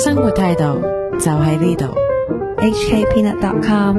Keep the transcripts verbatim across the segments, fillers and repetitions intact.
生活態度就喺呢度。H K Peanut dot com。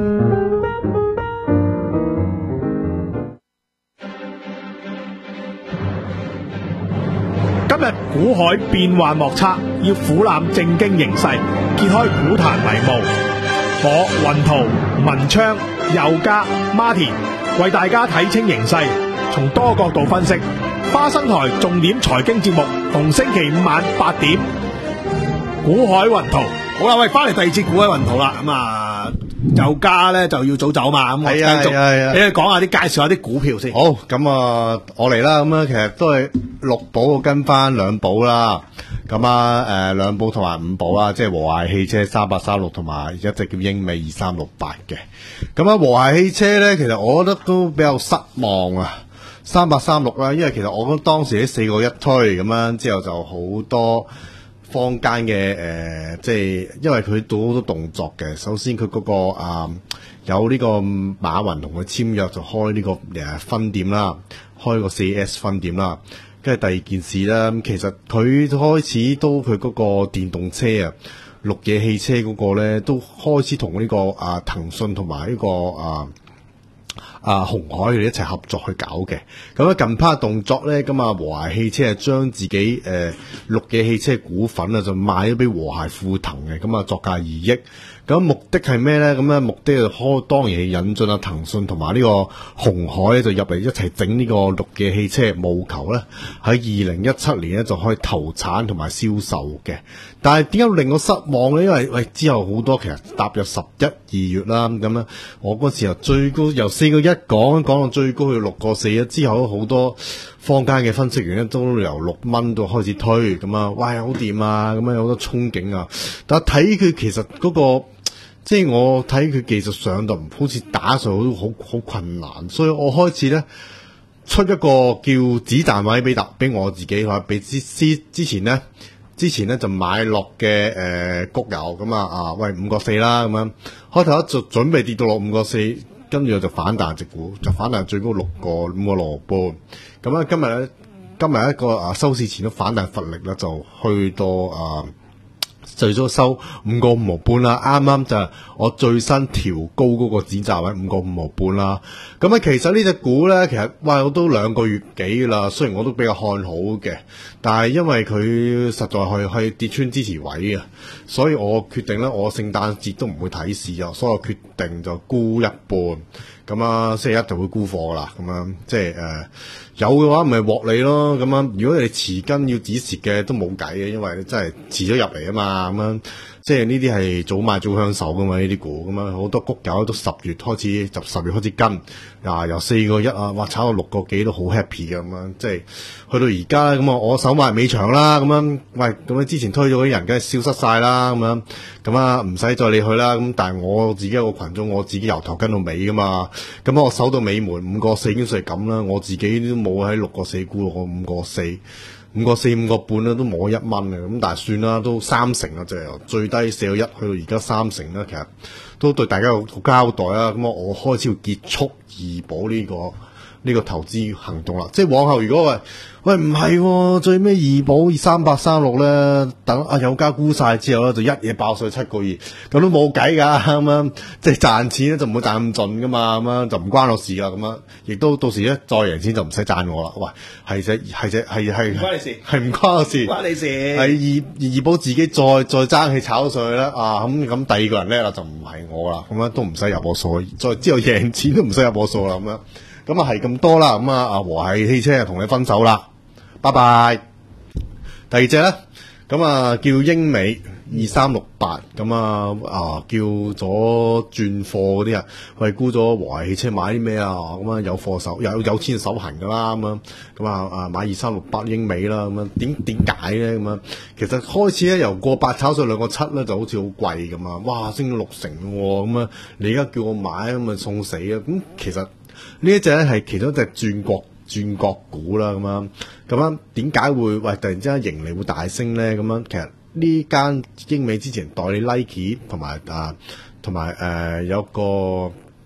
今日股海變幻莫測，要俯瞰正經形勢，揭開股壇迷霧。我雲圖、文昌、佑嘉、Martin 為大家睇清形勢，從多角度分析。花生台重點財經節目，逢星期五晚八點。股海雲圖，好啦，喂，翻嚟第二節股海雲圖啦。咁啊，佑嘉咧就要早走嘛。咁我繼續，你哋講下啲介紹下啲股票先。 好，咁啊，我嚟啦。咁啊，其實都係六寶跟翻兩寶啦。咁啊，誒，兩寶同埋五寶啦，即係和諧汽車三八三六同埋一隻叫英美二三六八嘅。咁啊，和諧汽車咧，其實我覺得都比較失望啊。三八三六啦，因為其實我覺得當時喺四個一推咁樣之後就好多坊間嘅誒，即係因為佢做好多動作嘅。首先佢嗰、那個啊、呃、有呢個馬雲同佢簽約就開呢個誒分店啦，開個四 S 分店啦。跟住第二件事咧，其實佢開始都佢嗰個電動車啊，綠野汽車嗰個咧都開始同呢、這個啊騰訊同埋呢個啊。啊，鴻海佢哋一齊合作去搞嘅。咁啊，近排動作咧，咁啊，和諧汽車係將自己誒綠野汽車股份啊，就賣咗俾和諧富騰嘅。咁啊，作價二億。咁目的係咩咧？咁咧目的就開當然係引進啊騰訊同埋呢個鴻海咧，就入嚟一齊整呢個綠野汽車，務求咧喺二零一七年咧就可以投產同埋銷售嘅。但係點解令我失望咧？因為喂之後好多其實踏入十一二月啦，咁樣我嗰時候最高由四個一講講到最高去六個四啊，之後好多坊間嘅分析員咧都由六蚊到開始推咁啊，哇好掂啊，咁樣有好多憧憬啊。但係睇佢其實嗰、嗰個即係我睇佢技術上就唔好似打上好好好困難，所以我開始咧出一個叫止賺位俾特俾我自己，話俾之之之前咧。之前咧就買落嘅誒谷油咁啊啊喂五個四啦咁樣，開頭一就準備跌到落五個四，跟住就反彈直股，就反彈最高六個五個六半。咁啊今日咧今日一個啊收市前都反彈乏力啦，就去到啊最多收五個五毫半啦。啱啱就係我最新調高嗰個止賺位五個五毫半啦。咁啊其實呢隻股咧其實哇我都兩個月幾啦，雖然我都比較看好嘅。但係因為佢實在係係跌穿支持位啊，所以我決定咧，我聖誕節都唔會睇市啊，所以我決定就沽一半，咁啊星期一就會沽貨啦，咁樣即係誒、呃、有嘅話咪獲利咯，咁樣如果你持根要止蝕嘅都冇計嘅，因為你真係遲咗入嚟啊嘛，咁樣即係呢啲係早買早享受噶嘛，呢啲股咁樣好多谷友都十月開始就十月開始跟，啊由四個一啊，哇炒到六個幾都好 happy 嘅咁樣，即係去到而家咁啊我手買尾場啦，咁樣喂咁樣之前推咗啲人梗係消失晒啦，咁樣咁啊唔使再理佢啦，咁但係我自己一個群眾，我自己由頭跟到尾噶嘛，咁我守到尾門五個四已經算係咁啦，我自己都冇喺六個四沽我五個四。五個四五個半咧都冇一蚊嘅，咁但係算啦，都三成啦，就由最低四個一去到而家三成啦，其實都對大家有個交代啦。咁我開始要結束二保呢個呢個投資行動啦。即係往後如果喂喂唔係、喎、最尾二保三八三六咧，等阿友嘉沽晒之後咧，就一嘢爆上七個二，咁都冇計㗎咁樣，即係賺錢咧就唔會賺咁盡㗎嘛，咁樣就唔關我事啦，咁樣亦都到時咧再贏錢就唔使讚我啦。喂，係只係只係係唔關你事，係唔關我事，關你事係二二保自己再再爭氣炒上去啦啊！咁咁第二個人咧啦就唔係我啦，咁樣都唔使入我數，再之後贏錢都唔使入我數啦，咁樣咁啊係咁多啦，咁啊啊和諧汽車啊同你分手啦。拜拜。第二隻咧，咁啊叫英美二三六八，咁啊啊叫咗轉貨嗰啲啊，喂沽咗和諧汽車買啲咩啊？咁啊有貨手有有錢手痕噶啦，咁樣咁啊啊買二三六八英美啦，咁樣點點解咧？咁啊其實開始咧由過八炒上兩個七咧，就好似好貴咁啊！哇升咗六成喎，咁啊你而家叫我買咁啊送死啊！咁其實呢一隻咧係其中一隻轉國。轉角股啦，咁樣咁樣點解會喂突然之間盈利會大升咧？咁樣其實呢間英美之前代理 Nike 同埋啊同埋誒有個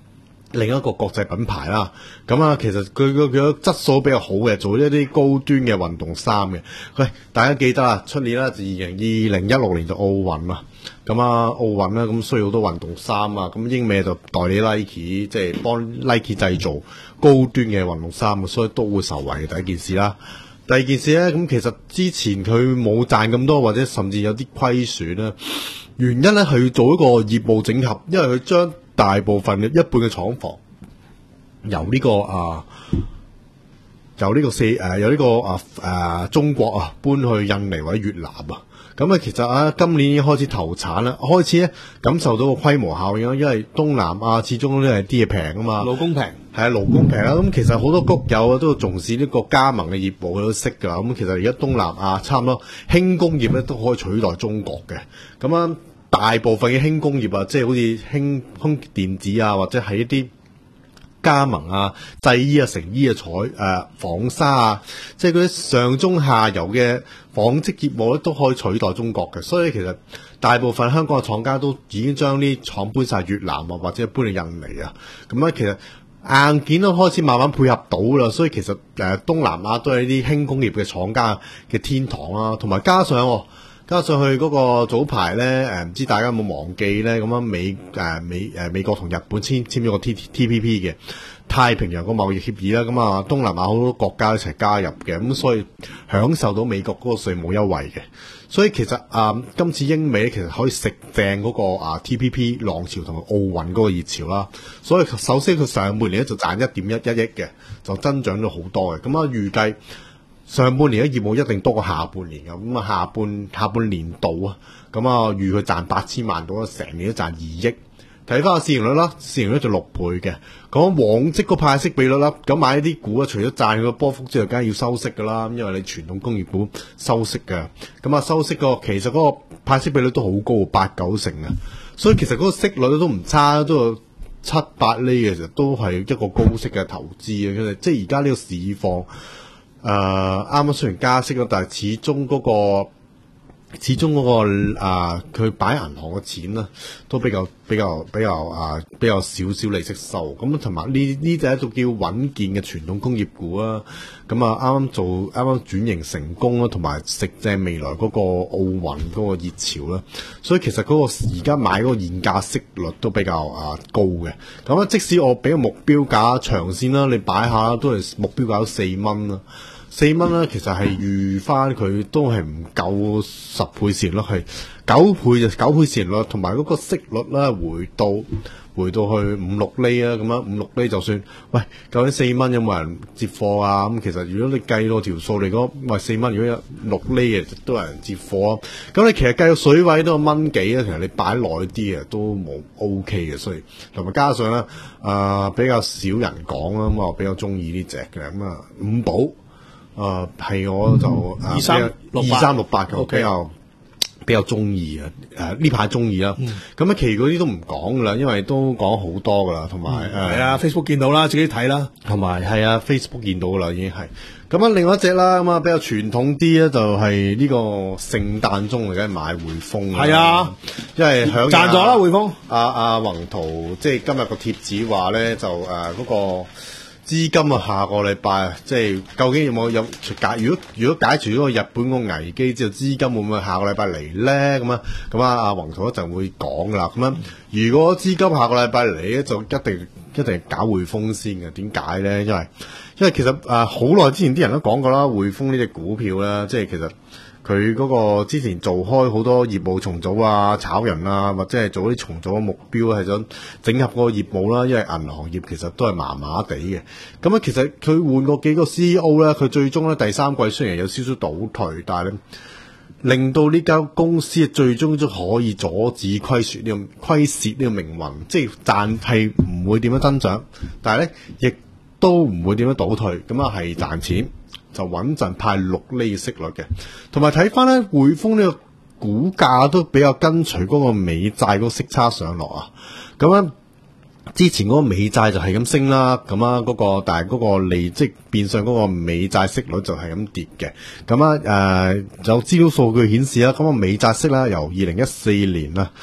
另一個國際品牌啦，咁啊，其實佢個佢質素比較好嘅，做一啲高端嘅運動衫嘅。喂，大家記得啊，出年啦，就二零二零一六年就奧運啦，咁啊奧運啦，咁需要好多運動衫啊，咁英美就代理 Nike， 即係幫 Nike 製造高端嘅運動衫，所以都會受惠嘅第一件事啦。第二件事咧，咁其實之前佢冇賺咁多，或者甚至有啲虧損啦。原因咧係要做一個業務整合，因為佢將大部分嘅一半嘅廠房由呢、這個啊由呢個四誒、啊、由呢、這個啊誒、啊、中國啊搬去印尼或者越南啊，咁啊其實啊今年已經開始投產啦，開始咧感受到個規模效應啦，因為東南亞始終都係啲嘢平啊嘛， 勞工平係啊勞工平啦，咁其實好多谷友啊都重視呢個加盟嘅業務，佢都識㗎，咁其實而家東南亞差唔多輕工業咧都可以取代中國嘅，咁啊。大部分嘅輕工業啊，即係好似輕空電子啊，或者係一啲加盟啊、製衣啊、成衣啊、彩誒紡紗啊，即係嗰啲上中下游嘅紡織業務咧，都可以取代中國嘅。所以其實大部分香港嘅廠家都已經將啲廠搬晒越南啊，或者搬去印尼啊。咁咧其實硬件都開始慢慢配合到啦，所以其實誒、呃、東南亞都係一啲輕工業嘅廠家嘅天堂啦、啊，同埋加上、哦。加上去嗰個早排咧，誒唔知大家有冇忘記咧？咁樣美誒、呃、美誒、呃、美國同日本簽簽咗個 T T P P 嘅太平洋個貿易協議啦，咁啊東南亞好多國家一齊加入嘅，咁所以享受到美國嗰個稅務優惠嘅。所以其實啊、呃，今次英美其實可以食正嗰個啊 T P P 浪潮同埋奧運嗰個熱潮啦。所以首先佢上半年咧就賺一點一一億嘅，就增長咗好多嘅。咁啊預計。上半年嘅業務一定多過下半年嘅，咁啊下半下半年度啊，咁啊預佢賺八千萬到啦，成年都賺二億。睇翻個市盈率啦，市盈率就六倍嘅。講往績個派息比率啦，咁買啲股啊，除咗賺佢個波幅之外，梗係要收息噶啦，因為你傳統工業股收息嘅，咁啊收息個其實嗰個派息比率都好高，八九成啊，所以其實嗰個息率都唔差，都有七八厘嘅，其實都係一個高息嘅投資啊，即係而家呢個市況。誒啱啱雖然加息咯，但係始終嗰、嗰個始終嗰、嗰個啊佢擺銀行嘅錢咧，都比較比較比較啊比較少少利息收。咁同埋呢呢就係一種叫穩健嘅傳統工業股啊。咁啊啱啱做啱啱轉型成功啦，同埋食正未來嗰個奧運嗰個熱潮啦。所以其實嗰個而家買嗰個現價息率都比較啊高嘅。咁啊，即使我俾個目標價長線啦，你擺下都係目標價都四蚊啦。四蚊咧，其實係預翻佢都係唔夠十倍市盈率，係九倍就九倍市盈率，同埋嗰個息率咧回到回到去五六厘啊，咁樣五六厘就算。喂，究竟四蚊有冇人接貨啊？咁其實如果你計到條數嚟講，喂四蚊如果有六厘嘅都有人接貨啊。咁你其實計到水位都係蚊幾啊，其實你擺耐啲啊都冇 O K 嘅，所以同埋加上咧啊、呃、比較少人講啦，咁我比較中意呢隻嘅咁啊五寶。誒係、呃、我就二三二三六八嘅比較比較中意啊！誒呢排中意啦，咁啊、嗯、其餘嗰啲都唔講噶啦，因為都講好多噶啦，同埋係啊 Facebook 見到啦，自己睇啦， 同埋係啊 Facebook 見到噶啦，已經係咁啊。另外一隻啦，咁啊比較傳統啲咧，就係呢個聖誕鐘嚟嘅買匯豐係啊， 因為響賺咗啦匯豐。 阿阿宏圖即係今日個貼紙話咧，就誒嗰、呃那個。資金啊，下個禮拜即係究竟有冇有解？如果如果解除咗個日本個危機之後，資金會唔會下個禮拜嚟咧？咁啊，咁啊，阿宏圖一陣會講噶啦。咁樣，如果資金下個禮拜嚟咧，就一定一定搞匯豐先嘅。點解咧？因為因為其實誒好耐之前啲人都講過啦，匯豐呢隻股票咧，即係其實。佢嗰個之前做開好多業務重組啊、炒人啊，或者係做啲重組嘅目標係想整合嗰個業務啦。因為銀行業其實都係麻麻地嘅。咁啊，其實佢換過幾個 C E O 咧，佢最終咧第三季雖然有少少倒退，但係咧令到呢間公司最終都可以阻止虧損呢個虧蝕呢個命運，即係賺係唔會點樣增長，但係咧亦都唔會點樣倒退，咁啊係賺錢。就穩陣派六厘息率嘅，同埋睇翻咧匯豐呢個股價都比較跟隨嗰個美債嗰個息差上落啊。咁樣之前嗰個美債就係咁升啦，咁啊嗰個但係嗰個利即變相嗰個美債息率就係咁跌嘅。咁啊誒有資料數據顯示啦，咁啊美債息啦由二零一四年啦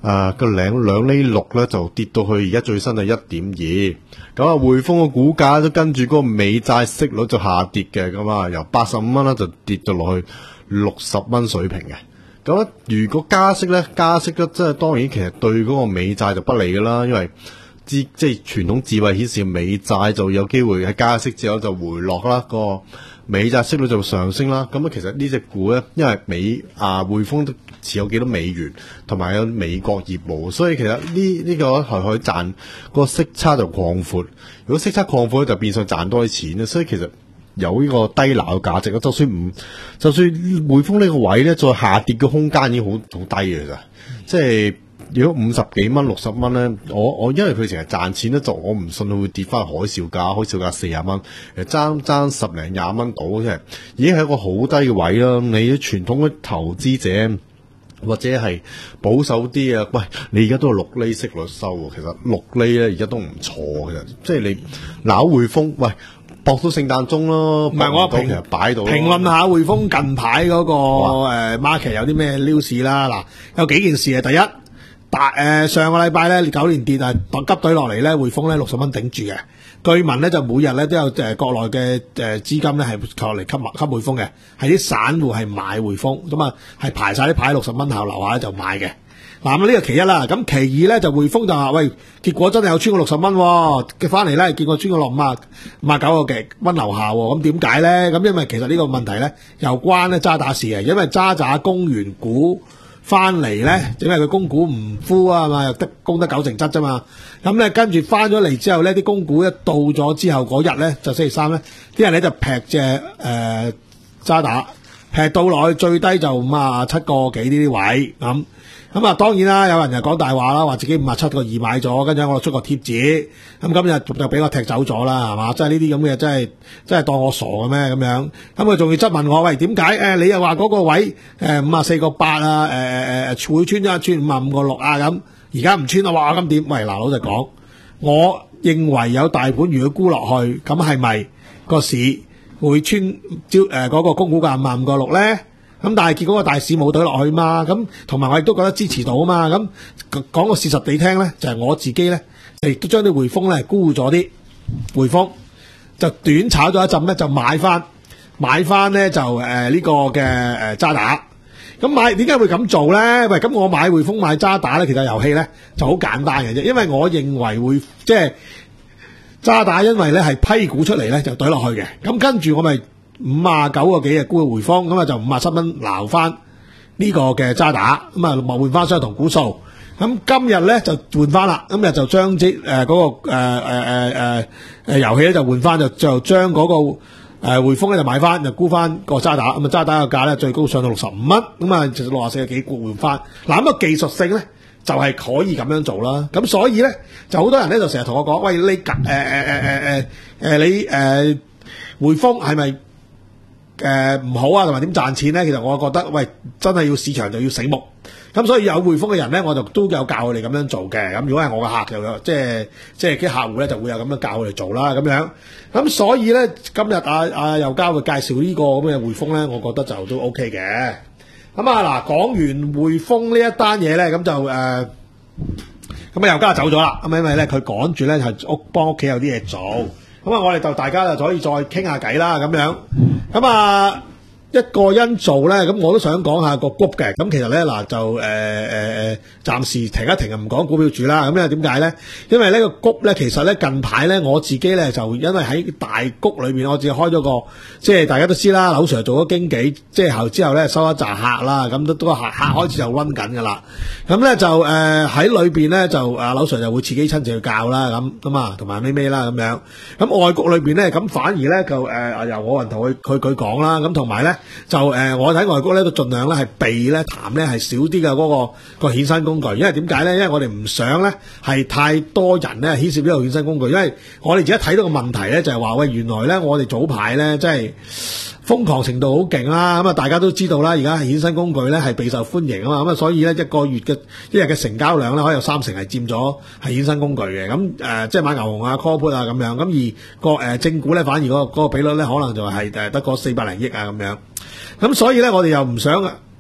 啊個兩兩厘六咧就跌到去而家最新係一點二，咁啊匯豐嘅股價都跟住嗰個美債息率就下跌嘅，咁啊由八十五蚊咧就跌咗落去六十蚊水平嘅。咁咧如果加息咧，加息咧即係當然其實對嗰個美債就不利噶啦，因為智即係傳統智慧顯示美債就有機會喺加息之後就回落啦，個美債息率就上升啦。咁啊其實呢隻股咧，因為美啊匯豐都持有幾多美元，同埋有美國業務，所以其實呢呢、這個係可以賺個息差就擴闊。如果息差擴闊咧，就變相賺多啲錢啦。所以其實有呢個低樓嘅價值，就算唔就算匯豐呢個位咧，再下跌嘅空間已經好好低嘅咋。即係如果五十幾蚊、六十蚊咧，我我因為佢成日賺錢咧，就我唔信佢會跌翻海嘯價，海嘯價四十蚊，誒爭爭十零廿蚊到，即係已經係一個好低嘅位啦。你傳統嘅投資者，或者係保守啲啊，喂，你而家都係六厘息率收喎，其實六厘咧而家都唔錯嘅，即係你鬧匯豐，喂，博到聖誕鐘咯， 唔係我評其實擺到評論下匯豐近排嗰、那個誒 market 有啲咩 news 啦，嗱有幾件事啊，第一大誒、呃、上個禮拜咧九連跌啊，急隊落嚟咧匯豐咧六十蚊頂住嘅。據聞咧就每日咧都有誒、呃、國內嘅誒資金咧係落嚟吸吸匯豐嘅，係啲散戶係買匯豐，咁啊係排晒啲牌六十蚊後樓下咧就買嘅。嗱咁呢個其一啦，咁其二咧就匯豐就話喂，結果真係有穿過六十蚊，嘅翻嚟咧結果穿過落五啊五啊九個幾蚊樓下，咁點解咧？咁因為其實呢個問題咧又關咧渣打事嘅，因為渣打供完股翻嚟咧，因為佢供股唔敷啊嘛，又得供得九成七啫嘛。咁咧跟住翻咗嚟之後咧，啲供股一到咗之後嗰日咧，就星期三咧，啲人咧就劈隻誒渣打，劈到落去最低就五啊七個幾呢啲位咁。咁啊，當然啦，有人就講大話啦，話自己五啊七個二買咗，跟住我出個貼紙，咁今日就俾我踢走咗啦，係嘛？即係呢啲咁嘅，真係真係當我傻嘅咩咁樣？咁佢仲要質問我，喂，點解誒你又話嗰個位誒五啊四個八啊？誒誒誒會穿一穿五啊五個六啊咁，而家唔穿啊？哇咁點？喂，嗱，老實講，我認為有大盤如果沽落去，咁係咪個市會穿招誒嗰個供股價五啊五個六咧？咁但係結果個大市冇對落去嘛，咁同埋我亦都覺得支持到啊嘛，咁講個事實地聽咧，就係、是、我自己咧，亦都將啲匯豐咧沽咗啲匯豐，就短炒咗一陣咧，就買翻買翻咧就誒呢、呃這個嘅誒渣打。咁買點解會咁做咧？喂，咁我買匯豐買渣打咧，其實遊戲咧就好簡單嘅啫，因為我認為會即係渣打，因為咧係批股出嚟咧就對落去嘅，咁跟住我咪。五啊九個幾嘅沽嘅匯豐，咁啊就五啊七蚊撈翻呢個嘅渣打，咁啊咪換翻相同股數。咁今日咧就換翻啦，今日就將即誒嗰個誒誒誒誒誒遊戲咧就換翻，就就將嗰個誒匯豐咧就買翻，就沽翻個渣打。咁啊渣打嘅價咧最高上到六十五蚊，咁啊就六十四個幾沽換翻。嗱咁啊技術性咧就係可以咁樣做啦。咁所以咧就好多人咧就成日同我講，喂，你誒誒誒誒誒誒你誒匯豐係咪？誒唔、呃、好啊，同埋點賺錢咧？其實我覺得，喂，真係要市場就要醒目。咁所以有匯豐嘅人咧，我就都有教佢哋咁樣做嘅。咁如果係我嘅客，就有即係即係啲客戶咧，就會有咁樣教佢哋做啦。咁樣咁所以咧，今日啊啊又交佢介紹呢個咁嘅匯豐咧，我覺得就都 OK 嘅。咁啊嗱，講完匯豐呢一單嘢咧，咁就誒咁啊又交走咗啦。咁因為咧佢趕住咧係屋幫屋企有啲嘢做。咁啊，我哋就大家就可以再傾下偈啦，咁樣。咁啊，一個因素咧，咁我都想講下個谷嘅。咁其實咧嗱，就誒誒誒，暫時停一停啊，唔講股票住啦。咁因為點解咧？因為呢個谷咧，其實咧近排咧，我自己咧就因為喺大谷裏邊，我自己開咗個，即係大家都知啦，劉 Sir 做咗經紀，即係後之後咧收一紮客啦，咁都都個客客開始就溫緊噶啦。咁咧就誒喺、呃、裏邊咧就啊，劉 Sir 就會自己親自去教啦，咁咁啊，同埋咩咩啦咁樣。咁外國裏邊咧，咁反而咧就誒、呃、由我人同佢佢佢講啦，咁同埋咧就誒、呃、我喺外國咧都盡量咧係避咧談咧係少啲嘅嗰個個衍生工具，因為點解咧？因為我哋唔想咧係太多人咧牽涉呢個衍生工具，因為我哋而家睇到個問題咧就係話喂，原來咧我哋早排咧即係瘋狂程度好勁啦，咁啊大家都知道啦，而家係衍生工具咧係備受歡迎啊嘛，咁啊所以咧一個月嘅一日嘅成交量咧可以有三成係佔咗係衍生工具嘅，咁誒、呃、即係買牛熊啊 call put 啊咁樣，咁而個誒、呃、正股咧反而嗰、嗰個嗰個比率咧可能就係誒得個四百零億啊咁樣，咁所以咧我哋又唔想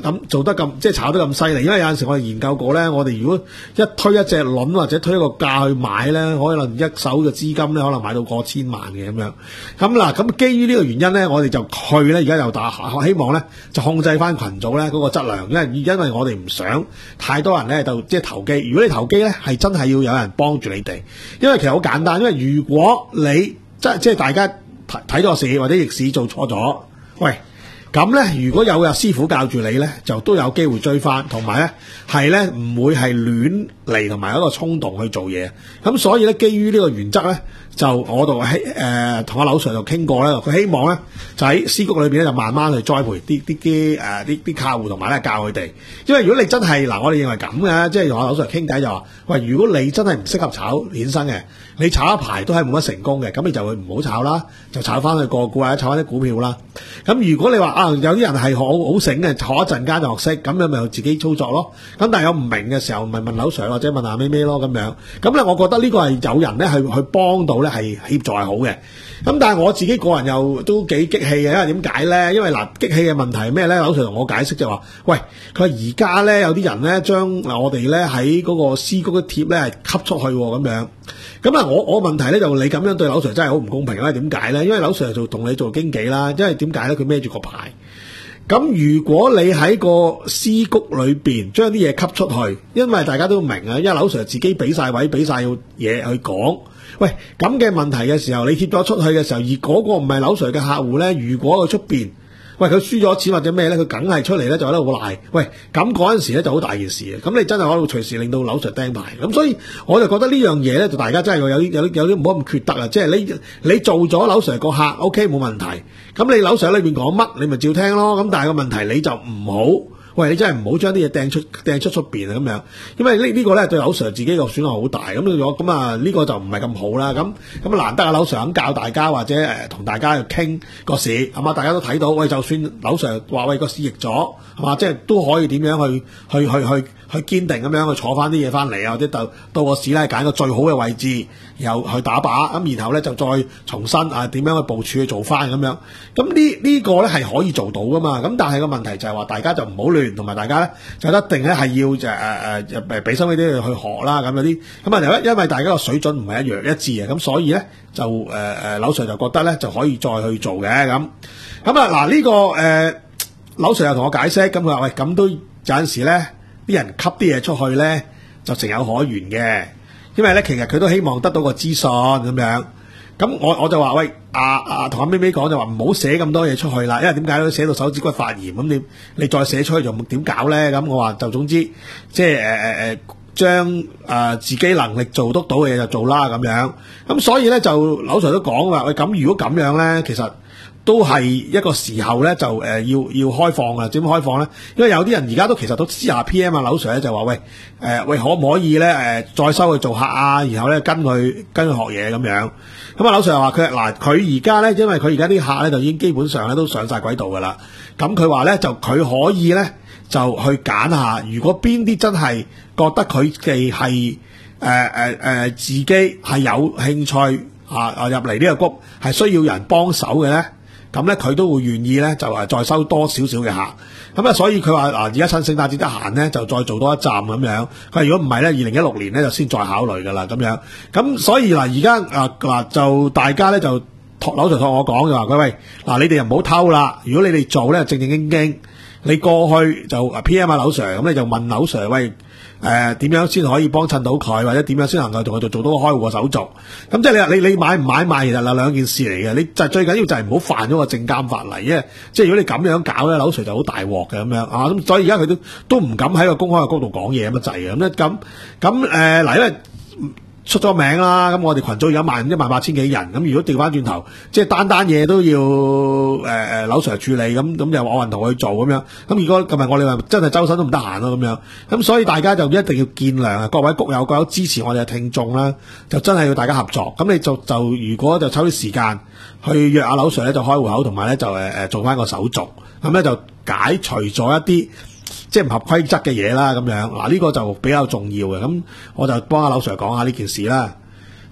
咁做得咁即係炒得咁犀利，因為有陣時我哋研究過咧，我哋如果一推一隻輪或者推一個價去買咧，可能一手嘅資金咧可能買到過千萬嘅咁樣。咁嗱，咁基於呢個原因咧，我哋就去咧，而家又打希望咧就控制翻群組咧嗰個質量，因為因為我哋唔想太多人咧就即係投機。如果你投機咧，係真係要有人幫住你哋，因為其實好簡單，因為如果你即即係大家睇睇咗市或者逆市做錯咗，喂。咁咧，如果有有師傅教住你咧，就都有機會追翻，同埋咧係咧唔會係亂嚟，同埋一個衝動去做嘢。咁所以咧，基於呢個原則咧，就我度喺誒同阿劉 Sir 就傾過咧，佢希望咧就喺私谷裏邊咧就慢慢去栽培啲啲啲誒啲啲客戶，同埋咧教佢哋。因為如果你真係嗱，我哋認為咁嘅，即係同阿劉 Sir 傾偈就話，喂，如果你真係唔適合炒衍生嘅，你炒一排都係冇乜成功嘅，咁你就會唔好炒啦，就炒翻去個股或者炒翻啲股票啦。咁如果你話啊有啲人係好好醒嘅，坐一陣間就學識，咁樣咪自己操作咯。咁但係有唔明嘅時候，咪問劉 Sir 或者問下咩咩咯咁樣。咁咧，我覺得呢個係有人咧係去幫到咧，係協助係好嘅。咁但係我自己個人又都幾激氣嘅，因為點解咧？因為嗱，激氣嘅問題係咩咧？劉 Sir 同我解釋就話，喂，佢話而家咧有啲人咧將嗱我哋咧喺嗰個私谷嘅貼咧係吸出去咁樣。咁啊，我我問題咧就你咁樣對劉 Sir 真係好唔公平啦。點解咧？因為劉 Sir 就同你做經紀啦，因為點解咧？佢孭住個牌。咁如果你喺個私谷裏邊將啲嘢吸出去，因為大家都明啊，因為劉 Sir 自己俾晒位，俾晒嘢去講。喂，咁嘅問題嘅時候，你貼咗出去嘅時候，而嗰個唔係劉 Sir 嘅客戶咧，如果佢出邊，喂佢輸咗錢或者咩咧，佢梗係出嚟咧就喺度賴。喂，咁嗰陣時咧就好大件事啊！咁你真係可能隨時令到劉 Sir 釘牌。咁所以我就覺得呢樣嘢咧，就大家真係有啲有啲有啲唔好咁缺德啊！即係你你做咗劉 Sir 個客 ，OK 冇問題。咁你劉 Sir 裏邊講乜，你咪照聽咯。咁但係個問題你就唔好。喂，你真係唔好將啲嘢掟出掟出出邊啊咁樣，因為呢呢個咧對劉 Sir 自己個損害好大，咁咗咁啊呢個就唔係咁好啦。咁咁難得啊劉 Sir 肯教大家或者誒同、呃、大家去傾個市，係嘛？大家都睇到，喂，就算劉 Sir 話喂個市逆咗，係嘛？即係都可以點樣去去去去去堅定咁樣去坐翻啲嘢翻嚟啊，或者到到個市咧揀個最好嘅位置，然後去打靶，咁然後咧就再重新啊點樣去部署去做翻咁樣。咁呢呢個咧係可以做到噶嘛？咁但係個問題就係話大家就唔好亂。同埋大家咧就一定咧係要就誒誒誒俾心機啲去學啦，咁有啲咁啊，因為大家個水準唔係一樣一致嘅，咁所以咧就誒誒劉 Sir 就覺得咧就可以再去做嘅咁。咁啊嗱呢個誒、呃、劉 Sir 又同我解釋，咁佢話喂，咁都有陣時咧啲人吸啲嘢出去咧就情有可原嘅，因為咧其實佢都希望得到個資訊咁樣。咁我我就話喂，阿阿同阿咪咪講就話唔好寫咁多嘢出去啦，因為點解咧寫到手指骨發炎，咁你你再寫出去就點搞咧？咁我話就總之即係誒誒誒將誒自己能力做得到嘅嘢就做啦咁樣。咁所以咧就劉 Sir 都講話喂，咁如果咁樣咧，其實都係一個時候咧就誒、呃、要要開放啊？點開放咧？因為有啲人而家都其實都私下 P M 啊，劉 Sir 咧就話喂誒、呃、喂可唔可以咧誒、呃、再收佢做客啊？然後咧跟佢跟佢學嘢咁樣。咁啊，劉 Sir 話佢嗱，佢而家咧，因為佢而家啲客咧就已經基本上咧都上晒軌道噶啦。咁佢話咧就佢可以咧就去揀下，如果邊啲真係覺得佢哋係誒誒誒自己係有興趣啊啊入嚟呢個谷係需要人幫手嘅咧，咁咧佢都會願意咧就係再收多少少嘅客。咁啊，所以佢話嗱，而家趁聖誕節得閒咧，就再做多一站咁樣。佢話如果唔係咧，二零一六年咧就先再考慮噶啦咁樣。咁所以嗱，而家啊嗱就大家咧就託劉 Sir 託我講就話佢喂嗱，你哋又唔好偷啦。如果你哋做咧正正經經，你過去就 P M 啊劉 Sir，咁你就問劉 Sir 喂。誒點、呃、樣先可以幫襯到佢，或者點樣先能夠同佢做做到個開戶嘅手續？咁即係你話你你買唔買賣其實係兩件事嚟嘅。你就最緊要就係唔好犯咗個證監法例，因為即係如果你咁樣搞咧，劉 Sir 就好大鑊嘅咁樣啊。咁所以而家佢都都唔敢喺個公開嘅角度講嘢咁滯嘅咁咧。咁咁誒嗱，因為出咗名啦，咁我哋群組有一萬一萬八千幾人，咁如果調翻轉頭，即係單單嘢都要誒誒劉 Sir 處理，咁咁就我運同佢做咁樣。咁如果今日我哋話真係周身都唔得閒咯咁樣，咁所以大家就一定要見諒啊！各位谷友、各位支持我哋嘅聽眾啦，就真係要大家合作。咁你就就如果就抽啲時間去約阿劉 Sir 咧，就開戶口同埋咧就誒誒做翻個手續，咁咧就解除咗一啲即係唔合規則嘅嘢啦，咁樣嗱呢個就比較重要嘅，咁我就幫阿劉 Sir 講下呢件事啦。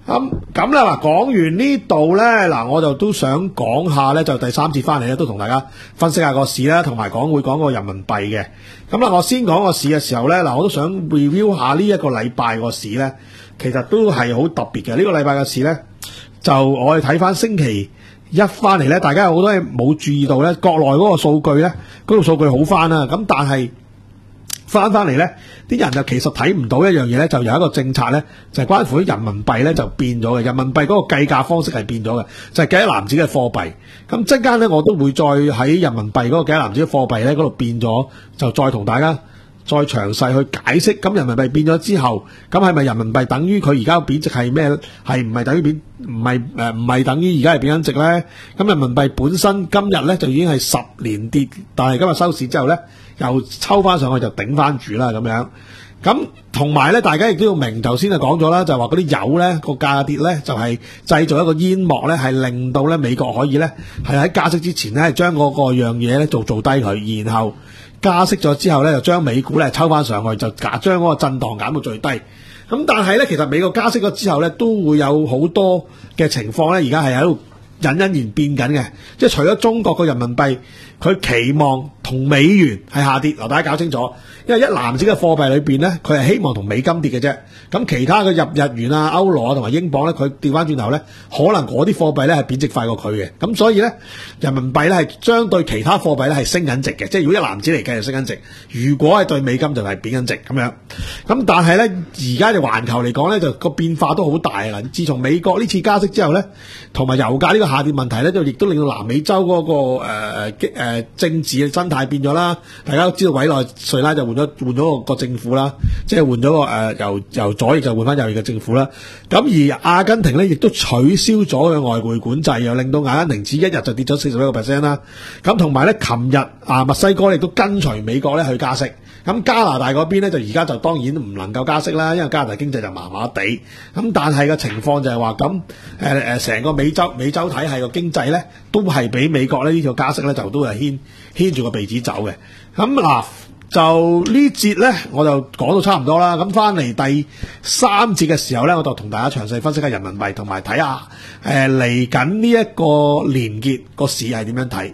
咁咁啦，嗱，講完呢度咧，嗱，我就都想講下咧，就第三節翻嚟咧，都同大家分析下個市啦，同埋講會講個人民幣嘅。咁啦，我先講個市嘅時候咧，嗱，我都想 review 下呢一個禮拜個市咧，其實都係好特別嘅。呢個禮拜嘅市咧，就我哋睇翻星期一翻嚟咧，大家有好多嘢冇注意到咧，國內嗰個數據咧，嗰度數據好翻啦，咁但係翻翻嚟咧，啲人就其實睇唔到一樣嘢咧，就有一個政策咧，就係關乎啲人民幣咧就變咗嘅，人民幣嗰個計價方式係變咗嘅，就係計一籃子嘅貨幣。咁陣間咧，我都會再喺人民幣嗰個計一籃子嘅貨幣咧嗰度變咗，就再同大家再詳細去解釋。咁人民幣變咗之後，咁係咪人民幣等於佢而家貶值係咩？係唔係等於貶？唔係誒，唔係等於而家係貶緊值咧？咁人民幣本身今日咧就已經係十年跌，但係今日收市之後咧，又抽翻上去就頂翻住啦咁樣。咁同埋咧，大家亦都要明，頭先就講咗啦，就話嗰啲油咧個價跌咧，就係製造一個煙幕咧，係令到咧美國可以咧係喺加息之前咧，係將嗰個樣嘢咧做做低佢，然後加息咗之後咧，就將美股咧抽翻上去，就假將嗰個震盪減到最低。咁但係咧，其實美國加息咗之後咧，都會有好多嘅情況咧，而家係喺度隱隱然變緊嘅。即係除咗中國個人民幣，佢期望同美元係下跌，嗱，大家搞清楚。因為一籃子嘅貨幣裏邊咧，佢係希望同美金跌嘅啫。咁其他嘅入日元啊、歐羅啊同埋英鎊咧，佢調翻轉頭咧，可能嗰啲貨幣咧係貶值快過佢嘅。咁所以咧，人民幣咧係相對其他貨幣咧係升緊值嘅。即係如果一籃子嚟計就升緊值，如果係對美金就係貶緊值咁樣。咁但係咧，而家就環球嚟講咧，就個變化都好大啦。自從美國呢次加息之後咧，同埋油價呢個下跌問題咧，就亦都令到南美洲嗰、那個誒誒、呃呃、政治嘅生態變咗啦。大家都知道委內瑞拉就換咗換咗個政府啦，即係換咗個誒、呃、由由左翼就換翻右翼嘅政府啦。咁而阿根廷咧亦都取消咗佢外匯管制，又令到阿根廷只一日就跌咗四十一個 percent 啦。咁同埋咧，琴日啊墨西哥亦都跟隨美國咧去加息。咁加拿大嗰邊咧就而家就當然唔能夠加息啦，因為加拿大經濟就麻麻地。咁但係個情況就係話咁誒誒成個美洲美洲體系個經濟咧都係俾美國咧呢條加息咧就都係牽牽住個鼻子走嘅。咁嗱。就呢節咧，我就講到差唔多啦。咁翻嚟第三節嘅時候咧，我就同大家詳細分析下人民幣，同埋睇下誒嚟緊呢一個連結個市係點樣睇。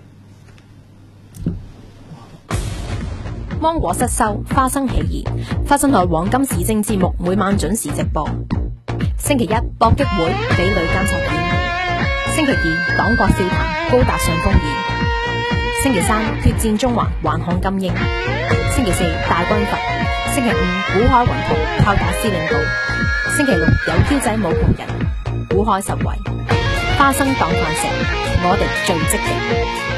芒果失收，花生起義，花生台黃金時政節目每晚準時直播。星期一搏擊會，比女監察片；星期二黨國笑談，高達上風演。星期三決戰中環，橫看金鷹；星期四大軍閥；星期五股海雲圖，炮打司令部；星期六有 Q 仔冇窮人，股海實惠，花生當飯食，我哋最積極。